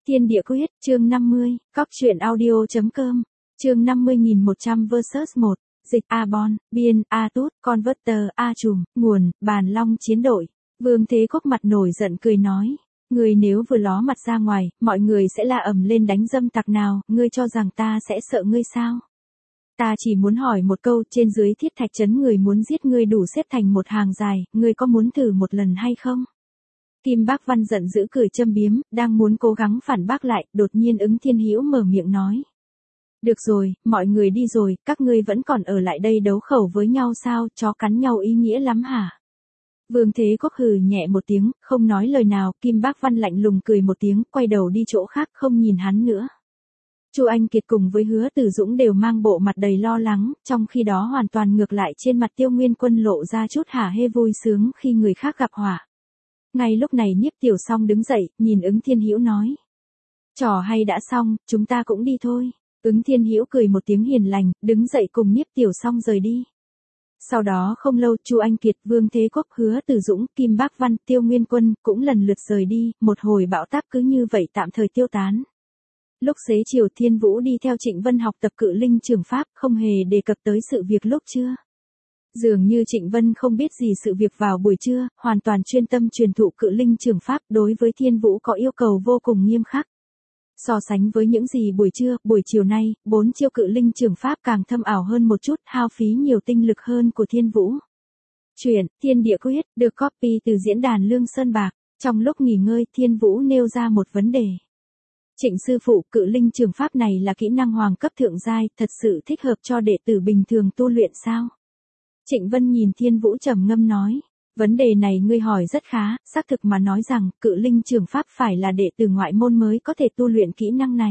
Thiên địa quyết, chương 50, cóc truyện audio.com, chương 50.100 vs 1, dịch A-bon, biên, A-tút, converter, A-trùm, nguồn, bàn long chiến đội. Vương Thế Quốc mặt nổi giận cười nói, ngươi nếu vừa ló mặt ra ngoài, mọi người sẽ la ầm lên đánh dâm tặc nào, ngươi cho rằng ta sẽ sợ ngươi sao? Ta chỉ muốn hỏi một câu, trên dưới Thiết Thạch Trấn người muốn giết ngươi đủ xếp thành một hàng dài, ngươi có muốn thử một lần hay không? Kim Bác Văn giận dữ cười châm biếm, đang muốn cố gắng phản bác lại, đột nhiên Ứng Thiên Hữu mở miệng nói. Được rồi, mọi người đi rồi, các ngươi vẫn còn ở lại đây đấu khẩu với nhau sao, chó cắn nhau ý nghĩa lắm hả? Vương Thế Quốc hừ nhẹ một tiếng, không nói lời nào, Kim Bác Văn lạnh lùng cười một tiếng, quay đầu đi chỗ khác không nhìn hắn nữa. Chu Anh Kiệt cùng với Hứa Tử Dũng đều mang bộ mặt đầy lo lắng, trong khi đó hoàn toàn ngược lại trên mặt Tiêu Nguyên Quân lộ ra chút hả hê vui sướng khi người khác gặp họa. Ngay lúc này Nhiếp Tiểu Song đứng dậy, nhìn Ứng Thiên Hữu nói. Trò hay đã xong, chúng ta cũng đi thôi. Ứng Thiên Hữu cười một tiếng hiền lành, đứng dậy cùng Nhiếp Tiểu Song rời đi. Sau đó không lâu Chu Anh Kiệt, Vương Thế Quốc, Hứa Tử Dũng, Kim Bác Văn, Tiêu Nguyên Quân cũng lần lượt rời đi, một hồi bão táp cứ như vậy tạm thời tiêu tán. Lúc xế chiều Thiên Vũ đi theo Trịnh Vân học tập Cự Linh Trường Pháp, không hề đề cập tới sự việc lúc trưa. Dường như Trịnh Vân không biết gì sự việc vào buổi trưa, hoàn toàn chuyên tâm truyền thụ Cự Linh Trường Pháp, đối với Thiên Vũ có yêu cầu vô cùng nghiêm khắc. So sánh với những gì buổi trưa, buổi chiều nay, 4 chiêu Cự Linh Trường Pháp càng thâm ảo hơn một chút, hao phí nhiều tinh lực hơn của Thiên Vũ. Truyện Thiên Địa Quyết được copy từ diễn đàn Lương Sơn Bạc. Trong lúc nghỉ ngơi, Thiên Vũ nêu ra một vấn đề. Trịnh sư phụ, Cự Linh Trường Pháp này là kỹ năng hoàng cấp thượng giai, thật sự thích hợp cho đệ tử bình thường tu luyện sao? Trịnh Vân nhìn Thiên Vũ trầm ngâm nói, vấn đề này ngươi hỏi rất khá, xác thực mà nói rằng, Cự Linh Trường Pháp phải là đệ tử ngoại môn mới có thể tu luyện kỹ năng này.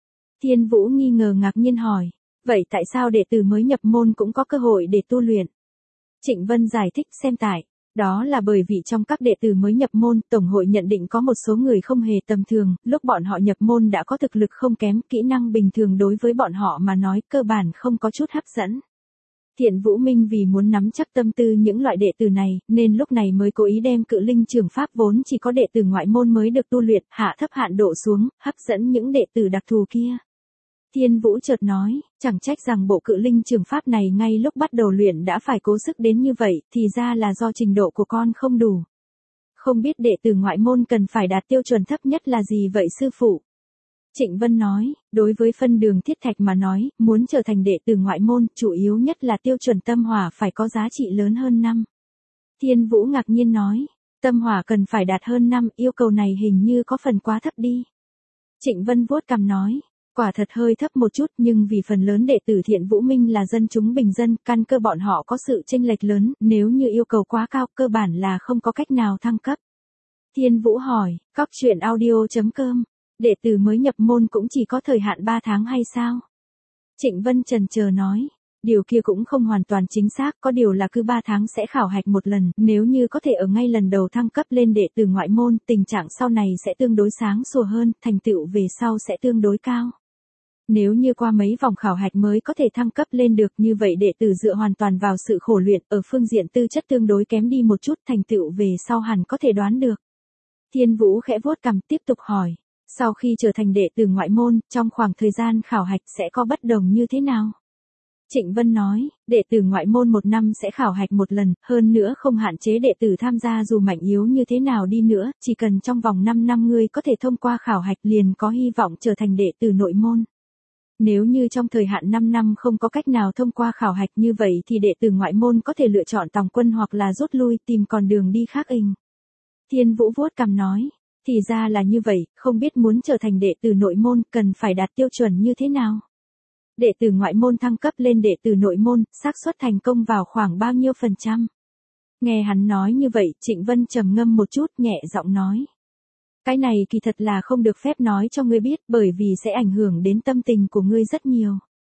Thiên Vũ nghi ngờ ngạc nhiên hỏi, vậy tại sao đệ tử mới nhập môn cũng có cơ hội để tu luyện? Trịnh Vân giải thích xem tại. Đó là bởi vì trong các đệ tử mới nhập môn, Tổng hội nhận định có một số người không hề tầm thường, lúc bọn họ nhập môn đã có thực lực không kém, kỹ năng bình thường đối với bọn họ mà nói cơ bản không có chút hấp dẫn. Thiện Vũ Minh vì muốn nắm chắc tâm tư những loại đệ tử này, nên lúc này mới cố ý đem Cự Linh Trường Pháp vốn chỉ có đệ tử ngoại môn mới được tu luyện, hạ thấp hạn độ xuống, hấp dẫn những đệ tử đặc thù kia. Thiên Vũ chợt nói, chẳng trách rằng bộ Cự Linh Trường Pháp này ngay lúc bắt đầu luyện đã phải cố sức đến như vậy, thì ra là do trình độ của con không đủ. Không biết đệ tử ngoại môn cần phải đạt tiêu chuẩn thấp nhất là gì vậy sư phụ? Trịnh Vân nói, đối với phân đường Thiết Thạch mà nói, muốn trở thành đệ tử ngoại môn, chủ yếu nhất là tiêu chuẩn tâm hỏa phải có giá trị lớn hơn 5. Thiên Vũ ngạc nhiên nói, tâm hỏa cần phải đạt hơn 5, yêu cầu này hình như có phần quá thấp đi. Trịnh Vân vuốt cằm nói, quả thật hơi thấp một chút, nhưng vì phần lớn đệ tử Thiện Vũ Minh là dân chúng bình dân, căn cơ bọn họ có sự chênh lệch lớn, nếu như yêu cầu quá cao, cơ bản là không có cách nào thăng cấp. Thiên Vũ hỏi, cóc truyện audio.com, đệ tử mới nhập môn cũng chỉ có thời hạn 3 tháng hay sao? Trịnh Vân chần chờ nói, điều kia cũng không hoàn toàn chính xác, có điều là cứ 3 tháng sẽ khảo hạch một lần, nếu như có thể ở ngay lần đầu thăng cấp lên đệ tử ngoại môn, tình trạng sau này sẽ tương đối sáng sủa hơn, thành tựu về sau sẽ tương đối cao. Nếu như qua mấy vòng khảo hạch mới có thể thăng cấp lên được, như vậy đệ tử dựa hoàn toàn vào sự khổ luyện, ở phương diện tư chất tương đối kém đi một chút, thành tựu về sau hẳn có thể đoán được. Thiên Vũ khẽ vuốt cằm tiếp tục hỏi, sau khi trở thành đệ tử ngoại môn, trong khoảng thời gian khảo hạch sẽ có bất đồng như thế nào? Trịnh Vân nói, đệ tử ngoại môn 1 năm sẽ khảo hạch một lần, hơn nữa không hạn chế đệ tử tham gia dù mạnh yếu như thế nào đi nữa, chỉ cần trong vòng 5 năm ngươi có thể thông qua khảo hạch liền có hy vọng trở thành đệ tử nội môn. Nếu như trong thời hạn 5 năm không có cách nào thông qua khảo hạch như vậy thì đệ tử ngoại môn có thể lựa chọn tòng quân hoặc là rút lui tìm con đường đi khác ình. Thiên Vũ vuốt cằm nói, thì ra là như vậy, không biết muốn trở thành đệ tử nội môn cần phải đạt tiêu chuẩn như thế nào? Đệ tử ngoại môn thăng cấp lên đệ tử nội môn, xác suất thành công vào khoảng bao nhiêu %? Nghe hắn nói như vậy, Trịnh Vân trầm ngâm một chút, nhẹ giọng nói. Cái này kỳ thật là không được phép nói cho ngươi biết, bởi vì sẽ ảnh hưởng đến tâm tình của ngươi rất nhiều.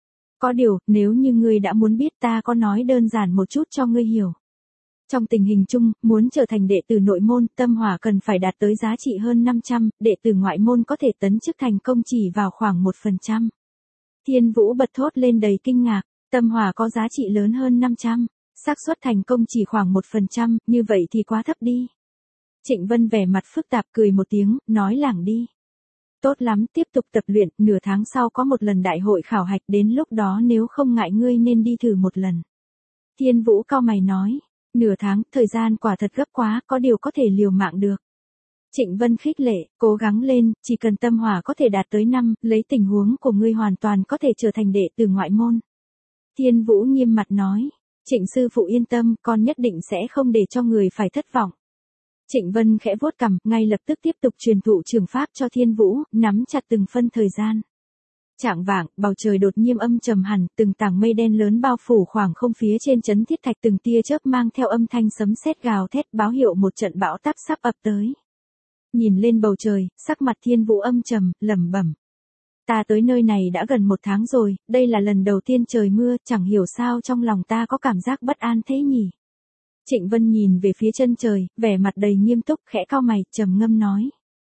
Có điều, nếu như ngươi đã muốn biết ta có nói đơn giản một chút cho ngươi hiểu. Trong tình hình chung, muốn trở thành đệ tử nội môn, tâm hỏa cần phải đạt tới giá trị hơn 500, đệ tử ngoại môn có thể tấn chức thành công chỉ vào khoảng 1%. Thiên Vũ bật thốt lên đầy kinh ngạc, tâm hỏa có giá trị lớn hơn 500, xác suất thành công chỉ khoảng 1%, như vậy thì quá thấp đi. Trịnh Vân vẻ mặt phức tạp cười một tiếng, nói lảng đi. Tốt lắm, tiếp tục tập luyện, nửa tháng sau có một lần đại hội khảo hạch, đến lúc đó nếu không ngại ngươi nên đi thử một lần. Thiên Vũ cau mày nói, nửa tháng, thời gian quả thật gấp quá, có điều có thể liều mạng được. Trịnh Vân khích lệ, cố gắng lên, chỉ cần tâm hỏa có thể đạt tới 5, lấy tình huống của ngươi hoàn toàn có thể trở thành đệ tử ngoại môn. Thiên Vũ nghiêm mặt nói, Trịnh sư phụ yên tâm, con nhất định sẽ không để cho người phải thất vọng. Trịnh Vân khẽ vuốt cằm, ngay lập tức tiếp tục truyền thụ trường pháp cho Thiên Vũ, nắm chặt từng phân thời gian. Chạng vạng, bầu trời đột nhiên âm trầm hẳn, từng tảng mây đen lớn bao phủ khoảng không phía trên trấn Thiết Thạch, từng tia chớp mang theo âm thanh sấm sét gào thét báo hiệu một trận bão táp sắp ập tới. Nhìn lên bầu trời, sắc mặt Thiên Vũ âm trầm, lẩm bẩm. Ta tới nơi này đã gần 1 tháng rồi, đây là lần đầu tiên trời mưa, chẳng hiểu sao trong lòng ta có cảm giác bất an thế nhỉ. Trịnh Vân nhìn về phía chân trời, vẻ mặt đầy nghiêm túc, khẽ cau mày, trầm ngâm nói.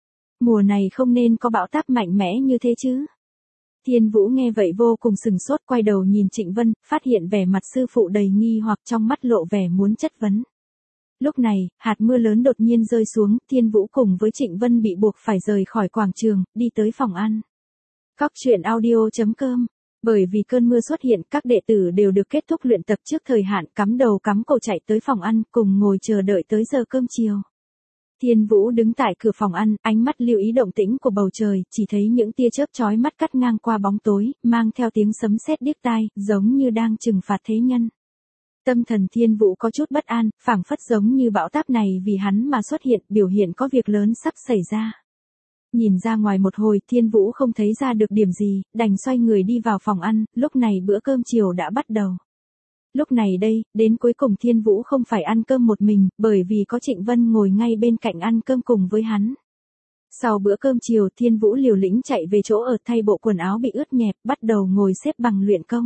Mùa này không nên có bão táp mạnh mẽ như thế chứ. Thiên Vũ nghe vậy vô cùng sừng sốt, quay đầu nhìn Trịnh Vân, phát hiện vẻ mặt sư phụ đầy nghi hoặc, trong mắt lộ vẻ muốn chất vấn. Lúc này, hạt mưa lớn đột nhiên rơi xuống, Thiên Vũ cùng với Trịnh Vân bị buộc phải rời khỏi quảng trường, đi tới phòng ăn. Cóc truyện audio.com. Bởi vì cơn mưa xuất hiện, các đệ tử đều được kết thúc luyện tập trước thời hạn, cắm đầu cắm cổ chạy tới phòng ăn, cùng ngồi chờ đợi tới giờ cơm chiều. Thiên Vũ đứng tại cửa phòng ăn, ánh mắt lưu ý động tĩnh của bầu trời, chỉ thấy những tia chớp chói mắt cắt ngang qua bóng tối, mang theo tiếng sấm sét điếc tai, giống như đang trừng phạt thế nhân. Tâm thần Thiên Vũ có chút bất an, phảng phất giống như bão táp này vì hắn mà xuất hiện, biểu hiện có việc lớn sắp xảy ra. Nhìn ra ngoài một hồi, Thiên Vũ không thấy ra được điểm gì, đành xoay người đi vào phòng ăn, lúc này bữa cơm chiều đã bắt đầu. Lúc này đây, đến cuối cùng Thiên Vũ không phải ăn cơm một mình, bởi vì có Trịnh Vân ngồi ngay bên cạnh ăn cơm cùng với hắn. Sau bữa cơm chiều, Thiên Vũ liều lĩnh chạy về chỗ ở thay bộ quần áo bị ướt nhẹp, bắt đầu ngồi xếp bằng luyện công.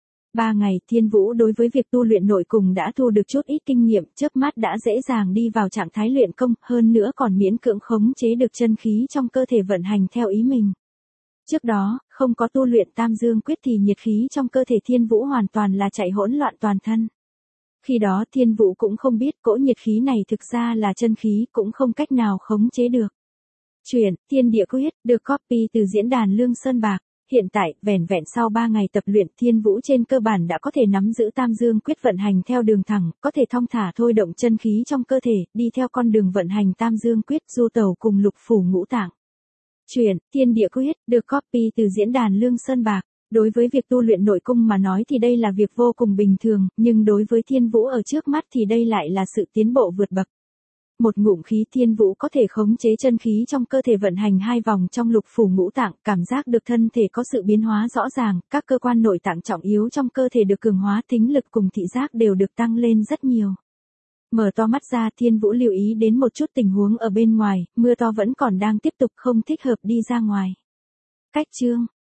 3 ngày, Thiên Vũ đối với việc tu luyện nội cùng đã thu được chút ít kinh nghiệm, chớp mắt đã dễ dàng đi vào trạng thái luyện công, hơn nữa còn miễn cưỡng khống chế được chân khí trong cơ thể vận hành theo ý mình. Trước đó, không có tu luyện Tam Dương Quyết thì nhiệt khí trong cơ thể Thiên Vũ hoàn toàn là chạy hỗn loạn toàn thân. Khi đó Thiên Vũ cũng không biết cỗ nhiệt khí này thực ra là chân khí, cũng không cách nào khống chế được. Truyện Thiên Địa Quyết được copy từ diễn đàn Lương Sơn Bạc. Hiện tại, vẻn vẹn sau 3 ngày tập luyện, Thiên Vũ trên cơ bản đã có thể nắm giữ Tam Dương Quyết vận hành theo đường thẳng, có thể thong thả thôi động chân khí trong cơ thể, đi theo con đường vận hành Tam Dương Quyết, du tẩu cùng lục phủ ngũ tạng. Truyện Thiên Địa Quyết được copy từ diễn đàn Lương Sơn Bạc. Đối với việc tu luyện nội cung mà nói thì đây là việc vô cùng bình thường, nhưng đối với Thiên Vũ ở trước mắt thì đây lại là sự tiến bộ vượt bậc. Một ngụm khí, Thiên Vũ có thể khống chế chân khí trong cơ thể vận hành 2 vòng trong lục phủ ngũ tạng, cảm giác được thân thể có sự biến hóa rõ ràng, các cơ quan nội tạng trọng yếu trong cơ thể được cường hóa, thính lực cùng thị giác đều được tăng lên rất nhiều. Mở to mắt ra, Thiên Vũ lưu ý đến một chút tình huống ở bên ngoài, mưa to vẫn còn đang tiếp tục, không thích hợp đi ra ngoài. Cách chương